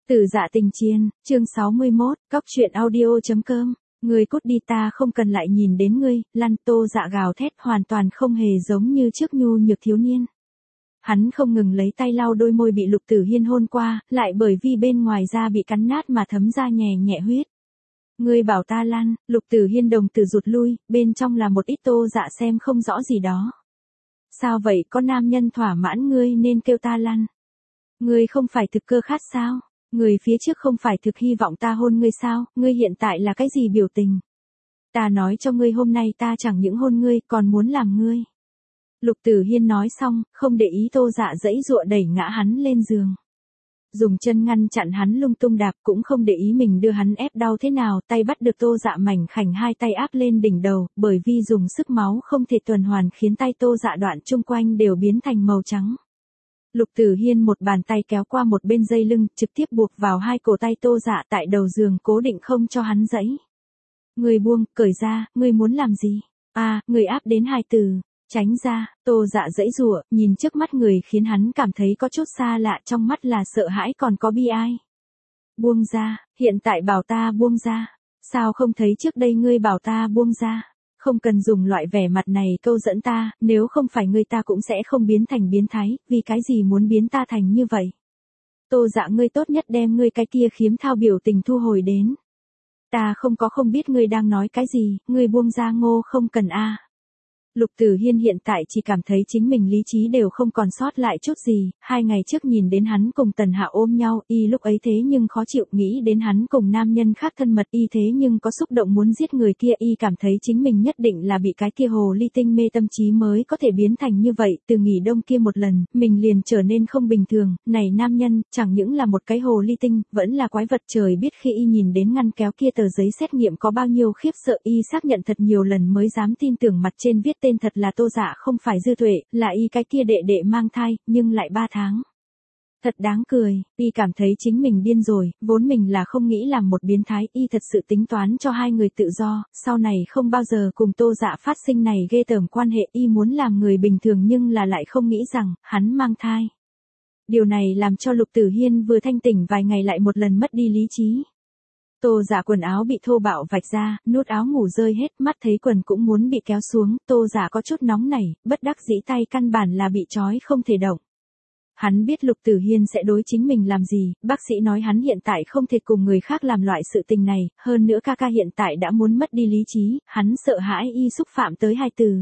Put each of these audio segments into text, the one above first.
Tử Dạ Tình Chiên, chương 61, cóc truyện audio.com. Ngươi cút đi, ta không cần lại nhìn đến ngươi. Lăn. Tô Dạ gào thét, hoàn toàn không hề giống như trước nhu nhược thiếu niên. Hắn không ngừng lấy tay lau đôi môi bị Lục Tử Hiên hôn qua, lại bởi vì bên ngoài da bị cắn nát mà thấm ra nhẹ nhẹ huyết. Ngươi bảo ta lăn. Lục Tử Hiên đồng tử rụt lui, bên trong là một ít Tô Dạ xem không rõ gì đó. Sao vậy, có nam nhân thỏa mãn ngươi nên kêu ta lăn. Ngươi không phải thực cơ khát sao? Người phía trước không phải thực hy vọng ta hôn ngươi sao, ngươi hiện tại là cái gì biểu tình? Ta nói cho ngươi hôm nay ta chẳng những hôn ngươi, còn muốn làm ngươi. Lục Tử Hiên nói xong, không để ý Tô Dạ giãy giụa đẩy ngã hắn lên giường. Dùng chân ngăn chặn hắn lung tung đạp, cũng không để ý mình đưa hắn ép đau thế nào, tay bắt được Tô Dạ mảnh khảnh hai tay áp lên đỉnh đầu, bởi vì dùng sức máu không thể tuần hoàn khiến tay Tô Dạ đoạn chung quanh đều biến thành màu trắng. Lục Tử Hiên một bàn tay kéo qua một bên dây lưng, trực tiếp buộc vào hai cổ tay Tô Dạ tại đầu giường, cố định không cho hắn giãy. Ngươi buông, cởi ra, ngươi muốn làm gì? Ngươi áp đến hai từ. Tránh ra. Tô Dạ giãy giụa, nhìn trước mắt người khiến hắn cảm thấy có chút xa lạ, trong mắt là sợ hãi còn có bi ai. Buông ra, hiện tại bảo ta buông ra. Sao không thấy trước đây ngươi bảo ta buông ra? Không cần dùng loại vẻ mặt này câu dẫn ta, nếu không phải ngươi ta cũng sẽ không biến thành biến thái, vì cái gì muốn biến ta thành như vậy? Tô Dạ, ngươi tốt nhất đem ngươi cái kia khiếm thao biểu tình thu hồi đến. Ta không biết ngươi đang nói cái gì, ngươi buông ra ngô, không cần a. Lục Tử Hiên hiện tại chỉ cảm thấy chính mình lý trí đều không còn sót lại chút gì, 2 ngày trước nhìn đến hắn cùng Tần Hạ ôm nhau, y lúc ấy thế nhưng khó chịu, nghĩ đến hắn cùng nam nhân khác thân mật, y thế nhưng có xúc động muốn giết người kia, y cảm thấy chính mình nhất định là bị cái kia hồ ly tinh mê tâm trí mới có thể biến thành như vậy, từ nghỉ đông kia một lần, mình liền trở nên không bình thường, này nam nhân, chẳng những là một cái hồ ly tinh, vẫn là quái vật, trời biết khi y nhìn đến ngăn kéo kia tờ giấy xét nghiệm có bao nhiêu khiếp sợ, y xác nhận thật nhiều lần mới dám tin tưởng mặt trên viết tên thật là Tô Dạ, không phải Dư Tuệ, là y cái kia đệ đệ mang thai, nhưng lại 3 tháng. Thật đáng cười, y cảm thấy chính mình điên rồi, vốn mình là không nghĩ làm một biến thái, y thật sự tính toán cho hai người tự do, sau này không bao giờ cùng Tô Dạ phát sinh này ghê tởm quan hệ, y muốn làm người bình thường nhưng là lại không nghĩ rằng, hắn mang thai. Điều này làm cho Lục Tử Hiên vừa thanh tỉnh vài ngày lại một lần mất đi lý trí. Tô Dạ quần áo bị thô bạo vạch ra, nút áo ngủ rơi hết, mắt thấy quần cũng muốn bị kéo xuống, Tô Dạ có chút nóng nảy, bất đắc dĩ tay căn bản là bị trói không thể động. Hắn biết Lục Tử Hiên sẽ đối chính mình làm gì, bác sĩ nói hắn hiện tại không thể cùng người khác làm loại sự tình này, hơn nữa ca hiện tại đã muốn mất đi lý trí, hắn sợ hãi y xúc phạm tới hai từ.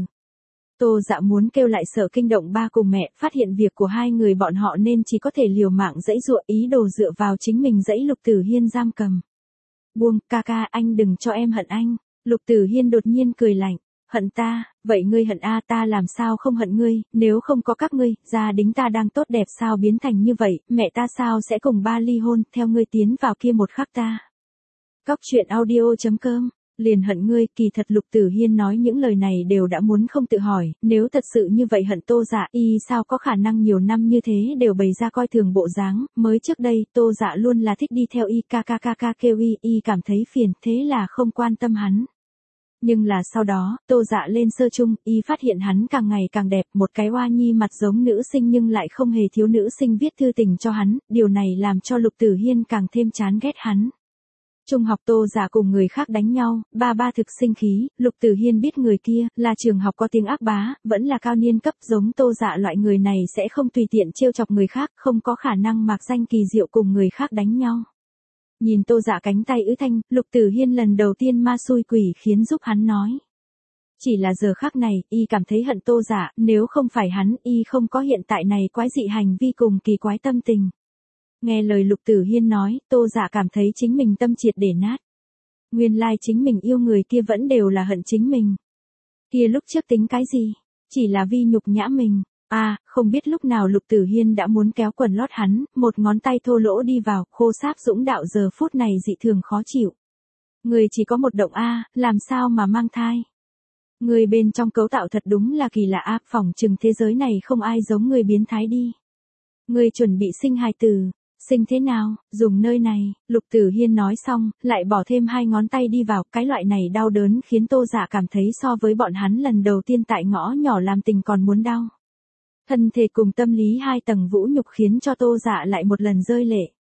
Tô Dạ muốn kêu lại sợ kinh động ba cùng mẹ, phát hiện việc của hai người bọn họ nên chỉ có thể liều mạng giãy giụa, ý đồ dựa vào chính mình giãy Lục Tử Hiên giam cầm. Buông, ca, anh đừng cho em hận anh. Lục Tử Hiên đột nhiên cười lạnh. Hận ta, vậy ngươi hận ta làm sao không hận ngươi, nếu không có các ngươi, gia đình ta đang tốt đẹp sao biến thành như vậy, mẹ ta sao sẽ cùng ba ly hôn, theo ngươi tiến vào kia một khắc ta. Cóc truyện audio.com, liền hận ngươi, kỳ thật Lục Tử Hiên nói những lời này đều đã muốn không tự hỏi, nếu thật sự như vậy hận Tô Dạ, y sao có khả năng nhiều năm như thế đều bày ra coi thường bộ dáng, mới trước đây, Tô Dạ luôn là thích đi theo y, ca kêu y cảm thấy phiền, thế là không quan tâm hắn. Nhưng là sau đó, Tô Dạ lên sơ chung, y phát hiện hắn càng ngày càng đẹp, một cái oa nhi mặt giống nữ sinh nhưng lại không hề thiếu nữ sinh viết thư tình cho hắn, điều này làm cho Lục Tử Hiên càng thêm chán ghét hắn. Trung học Tô Dạ cùng người khác đánh nhau, ba thực sinh khí, Lục Tử Hiên biết người kia, là trường học có tiếng ác bá, vẫn là cao niên cấp, giống Tô Dạ loại người này sẽ không tùy tiện trêu chọc người khác, không có khả năng mạc danh kỳ diệu cùng người khác đánh nhau. Nhìn Tô Dạ cánh tay ứ thanh, Lục Tử Hiên lần đầu tiên ma xui quỷ khiến giúp hắn nói. Chỉ là giờ khắc này, y cảm thấy hận Tô Dạ, nếu không phải hắn, y không có hiện tại này quái dị hành vi cùng kỳ quái tâm tình. Nghe lời Lục Tử Hiên nói, Tô Dạ cảm thấy chính mình tâm triệt để nát. Nguyên lai chính mình yêu người kia vẫn đều là hận chính mình. Kia lúc trước tính cái gì? Chỉ là vi nhục nhã mình. Không biết lúc nào Lục Tử Hiên đã muốn kéo quần lót hắn, một ngón tay thô lỗ đi vào, khô sáp dũng đạo giờ phút này dị thường khó chịu. Người chỉ có một động làm sao mà mang thai? Người bên trong cấu tạo thật đúng là kỳ lạ phỏng chừng thế giới này không ai giống người biến thái đi. Người chuẩn bị sinh hài tử. Sinh thế nào, dùng nơi này, Lục Tử Hiên nói xong, lại bỏ thêm 2 ngón tay đi vào, cái loại này đau đớn khiến Tô Dạ cảm thấy so với bọn hắn lần đầu tiên tại ngõ nhỏ làm tình còn muốn đau. Thân thể cùng tâm lý 2 tầng vũ nhục khiến cho Tô Dạ lại một lần rơi lệ.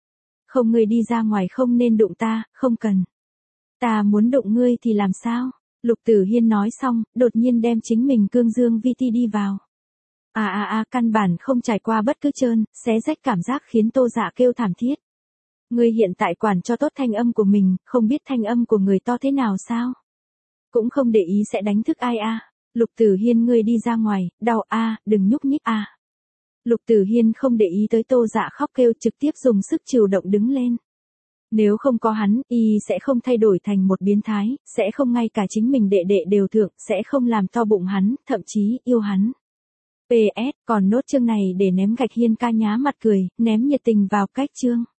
Không, ngươi đi ra ngoài không nên đụng ta, không cần. Ta muốn đụng ngươi thì làm sao? Lục Tử Hiên nói xong, đột nhiên đem chính mình cương dương vi ti đi vào. Căn bản không trải qua bất cứ trơn, xé rách cảm giác khiến Tô Dạ kêu thảm thiết. Ngươi hiện tại quản cho tốt thanh âm của mình, không biết thanh âm của người to thế nào sao? Cũng không để ý sẽ đánh thức ai a. Lục Tử Hiên, ngươi đi ra ngoài, đau a, đừng nhúc nhích a. Lục Tử Hiên không để ý tới Tô Dạ khóc kêu, trực tiếp dùng sức chịu động đứng lên. Nếu không có hắn, y sẽ không thay đổi thành một biến thái, sẽ không ngay cả chính mình đệ đệ đều thượng, sẽ không làm to bụng hắn, thậm chí yêu hắn. PS, còn nốt chương này để ném gạch Hiên ca nhá mặt cười, ném nhiệt tình vào cách chương.